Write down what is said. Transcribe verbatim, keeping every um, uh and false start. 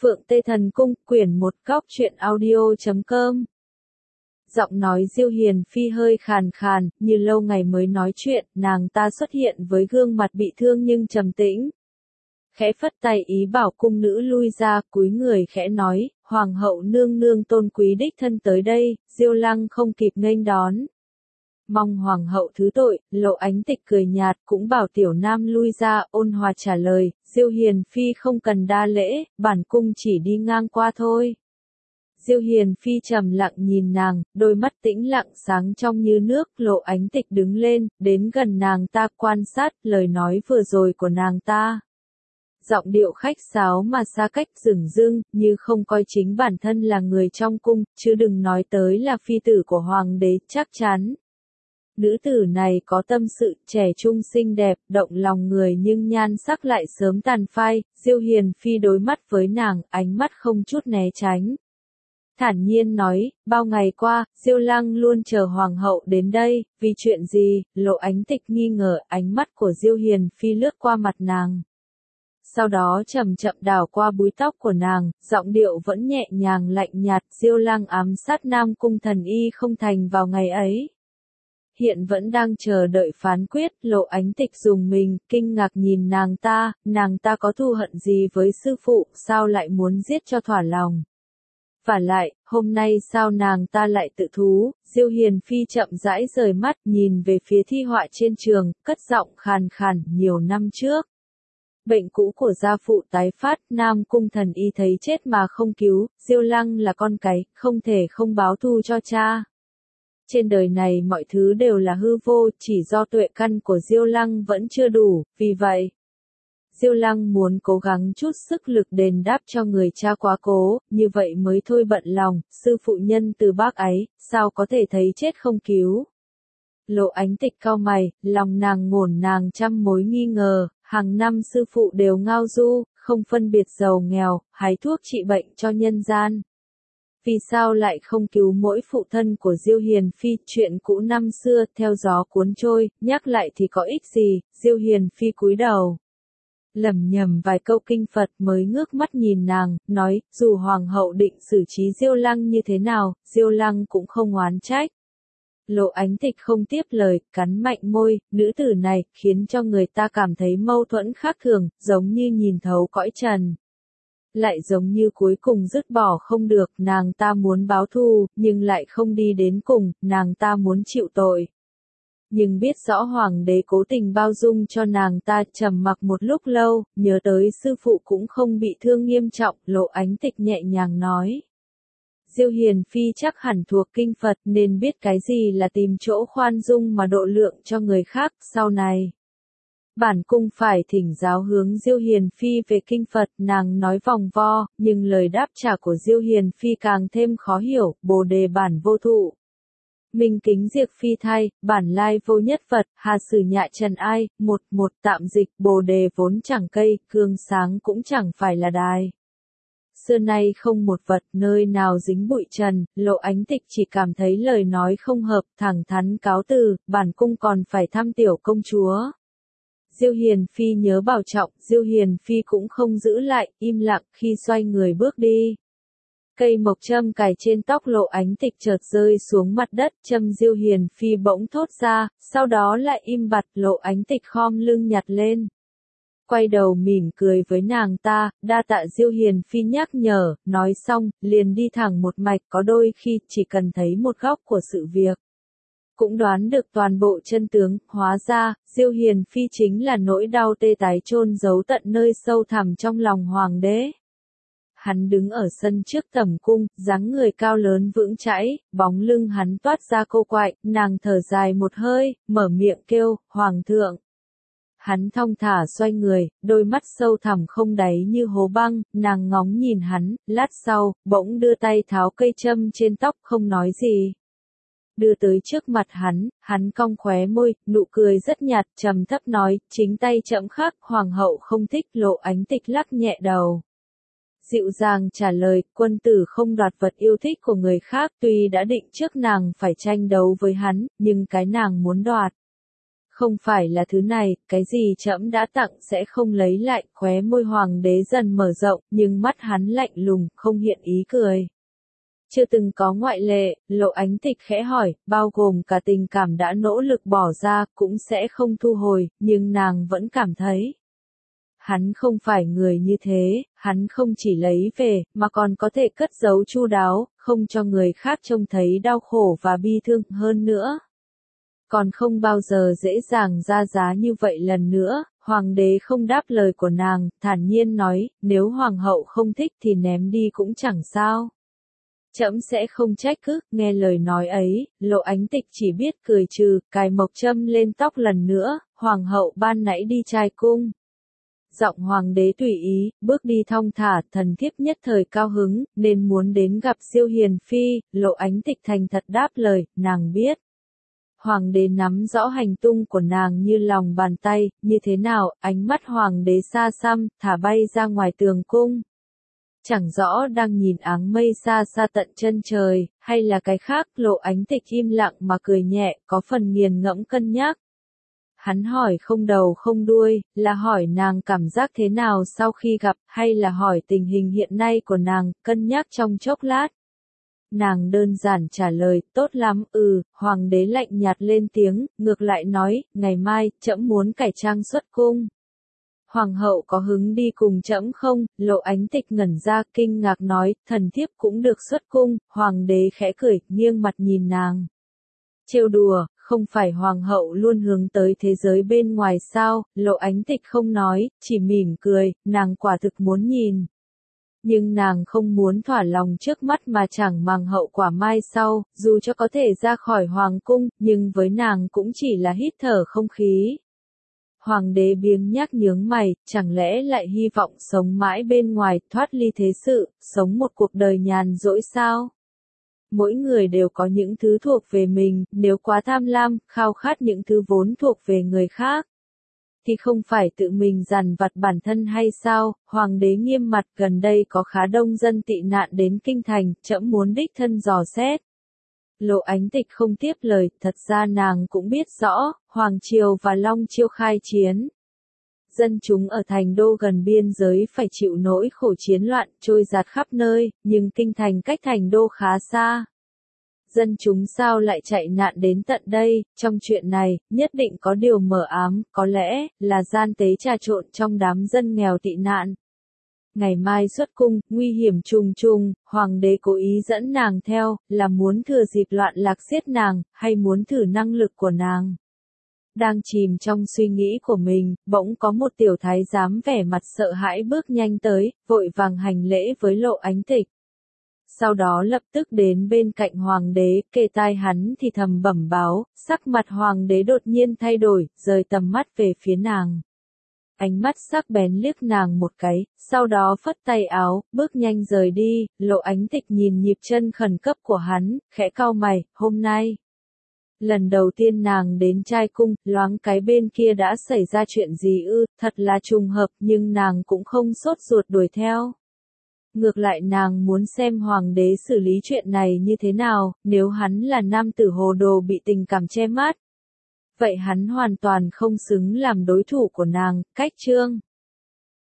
Phượng Tê Thần Cung, quyển một góc truyện audio chấm com. Giọng nói Diêu Hiền Phi hơi khàn khàn, như lâu ngày mới nói chuyện, nàng ta xuất hiện với gương mặt bị thương nhưng trầm tĩnh. Khẽ phất tay ý bảo cung nữ lui ra, cúi người khẽ nói, Hoàng hậu nương nương tôn quý đích thân tới đây, Diêu Lăng không kịp nghênh đón. Mong Hoàng hậu thứ tội, Lộ Ánh Tịch cười nhạt, cũng bảo tiểu nam lui ra, ôn hòa trả lời, Diêu Hiền Phi không cần đa lễ, bản cung chỉ đi ngang qua thôi. Diêu Hiền Phi trầm lặng nhìn nàng, đôi mắt tĩnh lặng sáng trong như nước, Lộ Ánh Tịch đứng lên, đến gần nàng ta quan sát lời nói vừa rồi của nàng ta. Giọng điệu khách sáo mà xa cách dửng dưng, như không coi chính bản thân là người trong cung, chứ đừng nói tới là phi tử của hoàng đế, chắc chắn. Nữ tử này có tâm sự, trẻ trung xinh đẹp, động lòng người nhưng nhan sắc lại sớm tàn phai, Diêu Hiền Phi đối mắt với nàng, ánh mắt không chút né tránh. Thản nhiên nói, bao ngày qua, Diêu Lăng luôn chờ Hoàng hậu đến đây, vì chuyện gì, Lộ Ánh Tịch nghi ngờ, ánh mắt của Diêu Hiền Phi lướt qua mặt nàng. Sau đó chậm chậm đảo qua búi tóc của nàng, giọng điệu vẫn nhẹ nhàng lạnh nhạt, Diêu Lăng ám sát Nam Cung Thần Y không thành vào ngày ấy. Hiện vẫn đang chờ đợi phán quyết, Lộ Ánh Tịch dùng mình, kinh ngạc nhìn nàng ta, nàng ta có thù hận gì với sư phụ, sao lại muốn giết cho thỏa lòng. Và lại, hôm nay sao nàng ta lại tự thú, Diêu Hiền Phi chậm rãi rời mắt, nhìn về phía thi họa trên trường, cất giọng khàn khàn, nhiều năm trước. Bệnh cũ của gia phụ tái phát, Nam Cung Thần Y thấy chết mà không cứu, Diêu Lăng là con cái, không thể không báo thù cho cha. Trên đời này mọi thứ đều là hư vô, chỉ do tuệ căn của Diêu Lăng vẫn chưa đủ, vì vậy, Diêu Lăng muốn cố gắng chút sức lực đền đáp cho người cha quá cố, như vậy mới thôi bận lòng, sư phụ nhân từ bác ấy, sao có thể thấy chết không cứu. Lộ Ánh Tịch cau mày, lòng nàng ngổn nàng trăm mối nghi ngờ, hàng năm sư phụ đều ngao du, không phân biệt giàu nghèo, hái thuốc trị bệnh cho nhân gian. Vì sao lại không cứu mỗi phụ thân của Diêu Hiền Phi, chuyện cũ năm xưa, theo gió cuốn trôi, nhắc lại thì có ích gì, Diêu Hiền Phi cúi đầu. Lẩm nhẩm vài câu kinh Phật mới ngước mắt nhìn nàng, nói, dù Hoàng hậu định xử trí Diêu Lăng như thế nào, Diêu Lăng cũng không oán trách. Lộ Ánh Tịch không tiếp lời, cắn mạnh môi, nữ tử này, khiến cho người ta cảm thấy mâu thuẫn khác thường, giống như nhìn thấu cõi trần. Lại giống như cuối cùng dứt bỏ không được, nàng ta muốn báo thù, nhưng lại không đi đến cùng, nàng ta muốn chịu tội. Nhưng biết rõ hoàng đế cố tình bao dung cho nàng ta, trầm mặc một lúc lâu, nhớ tới sư phụ cũng không bị thương nghiêm trọng, Lộ Ánh Tịch nhẹ nhàng nói. Diêu Hiền Phi chắc hẳn thuộc kinh Phật nên biết cái gì là tìm chỗ khoan dung mà độ lượng cho người khác, sau này. Bản cung phải thỉnh giáo hướng Diêu Hiền Phi về kinh Phật, nàng nói vòng vo, nhưng lời đáp trả của Diêu Hiền Phi càng thêm khó hiểu, Bồ đề bản vô thụ. Minh kính diệt phi thay, bản lai vô nhất Phật, hà sử nhại trần ai, một một tạm dịch, Bồ đề vốn chẳng cây, cương sáng cũng chẳng phải là đài. Xưa nay không một vật nơi nào dính bụi trần, Lộ Ánh Tịch chỉ cảm thấy lời nói không hợp, thẳng thắn cáo từ, bản cung còn phải thăm tiểu công chúa. Diêu Hiền Phi nhớ bảo trọng, Diêu Hiền Phi cũng không giữ lại, im lặng khi xoay người bước đi. Cây mộc châm cài trên tóc Lộ Ánh Tịch chợt rơi xuống mặt đất, châm Diêu Hiền Phi bỗng thốt ra, sau đó lại im bặt, Lộ Ánh Tịch khom lưng nhặt lên. Quay đầu mỉm cười với nàng ta, đa tạ Diêu Hiền Phi nhắc nhở, nói xong, liền đi thẳng một mạch, có đôi khi chỉ cần thấy một góc của sự việc. Cũng đoán được toàn bộ chân tướng, hóa ra, Diêu Hiền Phi chính là nỗi đau tê tái chôn giấu tận nơi sâu thẳm trong lòng hoàng đế. Hắn đứng ở sân trước tẩm cung, dáng người cao lớn vững chãi, bóng lưng hắn toát ra cô quạnh, nàng thở dài một hơi, mở miệng kêu, Hoàng thượng. Hắn thong thả xoay người, đôi mắt sâu thẳm không đáy như hố băng, nàng ngóng nhìn hắn, lát sau, bỗng đưa tay tháo cây châm trên tóc không nói gì. Đưa tới trước mặt hắn, hắn cong khóe môi, nụ cười rất nhạt, trầm thấp nói, chính tay chậm khắc, Hoàng hậu không thích, Lộ Ánh Tịch lắc nhẹ đầu. Dịu dàng trả lời, quân tử không đoạt vật yêu thích của người khác, tuy đã định trước nàng phải tranh đấu với hắn, nhưng cái nàng muốn đoạt Không phải là thứ này, cái gì trẫm đã tặng sẽ không lấy lại, khóe môi hoàng đế dần mở rộng, nhưng mắt hắn lạnh lùng, không hiện ý cười. Chưa từng có ngoại lệ, Lộ Ánh Tịch khẽ hỏi, bao gồm cả tình cảm đã nỗ lực bỏ ra, cũng sẽ không thu hồi, nhưng nàng vẫn cảm thấy. Hắn không phải người như thế, hắn không chỉ lấy về, mà còn có thể cất giấu chu đáo, không cho người khác trông thấy đau khổ và bi thương hơn nữa. Còn không bao giờ dễ dàng ra giá như vậy lần nữa, hoàng đế không đáp lời của nàng, thản nhiên nói, nếu hoàng hậu không thích thì ném đi cũng chẳng sao. Trẫm sẽ không trách cứ, nghe lời nói ấy, Lộ Ánh Tịch chỉ biết cười trừ, cài mộc châm lên tóc lần nữa, hoàng hậu ban nãy đi trai cung. Giọng hoàng đế tùy ý, bước đi thong thả, thần thiếp nhất thời cao hứng, nên muốn đến gặp Diêu Hiền Phi, Lộ Ánh Tịch thành thật đáp lời, nàng biết. Hoàng đế nắm rõ hành tung của nàng như lòng bàn tay, như thế nào, ánh mắt hoàng đế xa xăm, thả bay ra ngoài tường cung. Chẳng rõ đang nhìn áng mây xa xa tận chân trời, hay là cái khác, Lộ Ánh Tịch im lặng mà cười nhẹ, có phần nghiền ngẫm cân nhắc. Hắn hỏi không đầu không đuôi, là hỏi nàng cảm giác thế nào sau khi gặp, hay là hỏi tình hình hiện nay của nàng, cân nhắc trong chốc lát. Nàng đơn giản trả lời, tốt lắm, ừ, hoàng đế lạnh nhạt lên tiếng, ngược lại nói, ngày mai, trẫm muốn cải trang xuất cung. Hoàng hậu có hứng đi cùng trẫm không? Lộ Ánh Tịch ngẩn ra, kinh ngạc nói, thần thiếp cũng được xuất cung, hoàng đế khẽ cười, nghiêng mặt nhìn nàng. Trêu đùa, không phải hoàng hậu luôn hướng tới thế giới bên ngoài sao? Lộ Ánh Tịch không nói, chỉ mỉm cười, nàng quả thực muốn nhìn. Nhưng nàng không muốn thỏa lòng trước mắt mà chẳng màng hậu quả mai sau, dù cho có thể ra khỏi hoàng cung, nhưng với nàng cũng chỉ là hít thở không khí. Hoàng đế biếng nhác nhướng mày, chẳng lẽ lại hy vọng sống mãi bên ngoài, thoát ly thế sự, sống một cuộc đời nhàn rỗi sao? Mỗi người đều có những thứ thuộc về mình, nếu quá tham lam, khao khát những thứ vốn thuộc về người khác, thì không phải tự mình dằn vặt bản thân hay sao? Hoàng đế nghiêm mặt, gần đây có khá đông dân tị nạn đến kinh thành, trẫm muốn đích thân dò xét. Lộ Ánh Tịch không tiếp lời, thật ra nàng cũng biết rõ, Hoàng Triều và Long Chiêu khai chiến. Dân chúng ở thành đô gần biên giới phải chịu nỗi khổ chiến loạn, trôi giạt khắp nơi, nhưng kinh thành cách thành đô khá xa. Dân chúng sao lại chạy nạn đến tận đây, trong chuyện này, nhất định có điều mờ ám, có lẽ, là gian tế trà trộn trong đám dân nghèo tị nạn. Ngày mai xuất cung, nguy hiểm trùng trùng, hoàng đế cố ý dẫn nàng theo, là muốn thừa dịp loạn lạc giết nàng, hay muốn thử năng lực của nàng. Đang chìm trong suy nghĩ của mình, bỗng có một tiểu thái giám vẻ mặt sợ hãi bước nhanh tới, vội vàng hành lễ với Lộ Ánh Tịch. Sau đó lập tức đến bên cạnh hoàng đế, kề tai hắn thì thầm bẩm báo, sắc mặt hoàng đế đột nhiên thay đổi, rời tầm mắt về phía nàng. Ánh mắt sắc bén liếc nàng một cái, sau đó phất tay áo, bước nhanh rời đi. Lộ Ánh Tịch nhìn nhịp chân khẩn cấp của hắn, khẽ cau mày, hôm nay. Lần đầu tiên nàng đến trai cung, loáng cái bên kia đã xảy ra chuyện gì ư, thật là trùng hợp, nhưng nàng cũng không sốt ruột đuổi theo. Ngược lại nàng muốn xem hoàng đế xử lý chuyện này như thế nào, nếu hắn là nam tử hồ đồ bị tình cảm che mắt. Vậy hắn hoàn toàn không xứng làm đối thủ của nàng, cách chương.